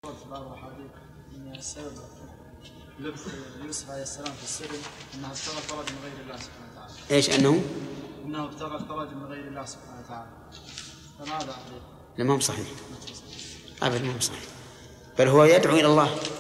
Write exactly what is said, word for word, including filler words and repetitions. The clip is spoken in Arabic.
بعض الأحاديث أن السبب لبث يوسف عليه السلام في السجن أنه ابتغى الفرج من غير الله سبحانه وتعالى. إيش أنه؟ أنه ابتغى الفرج من غير الله سبحانه وتعالى. فماذا عليه؟ لا ما هو صحيح. أبدا ما هو صحيح. بل هو يدعو إلى الله.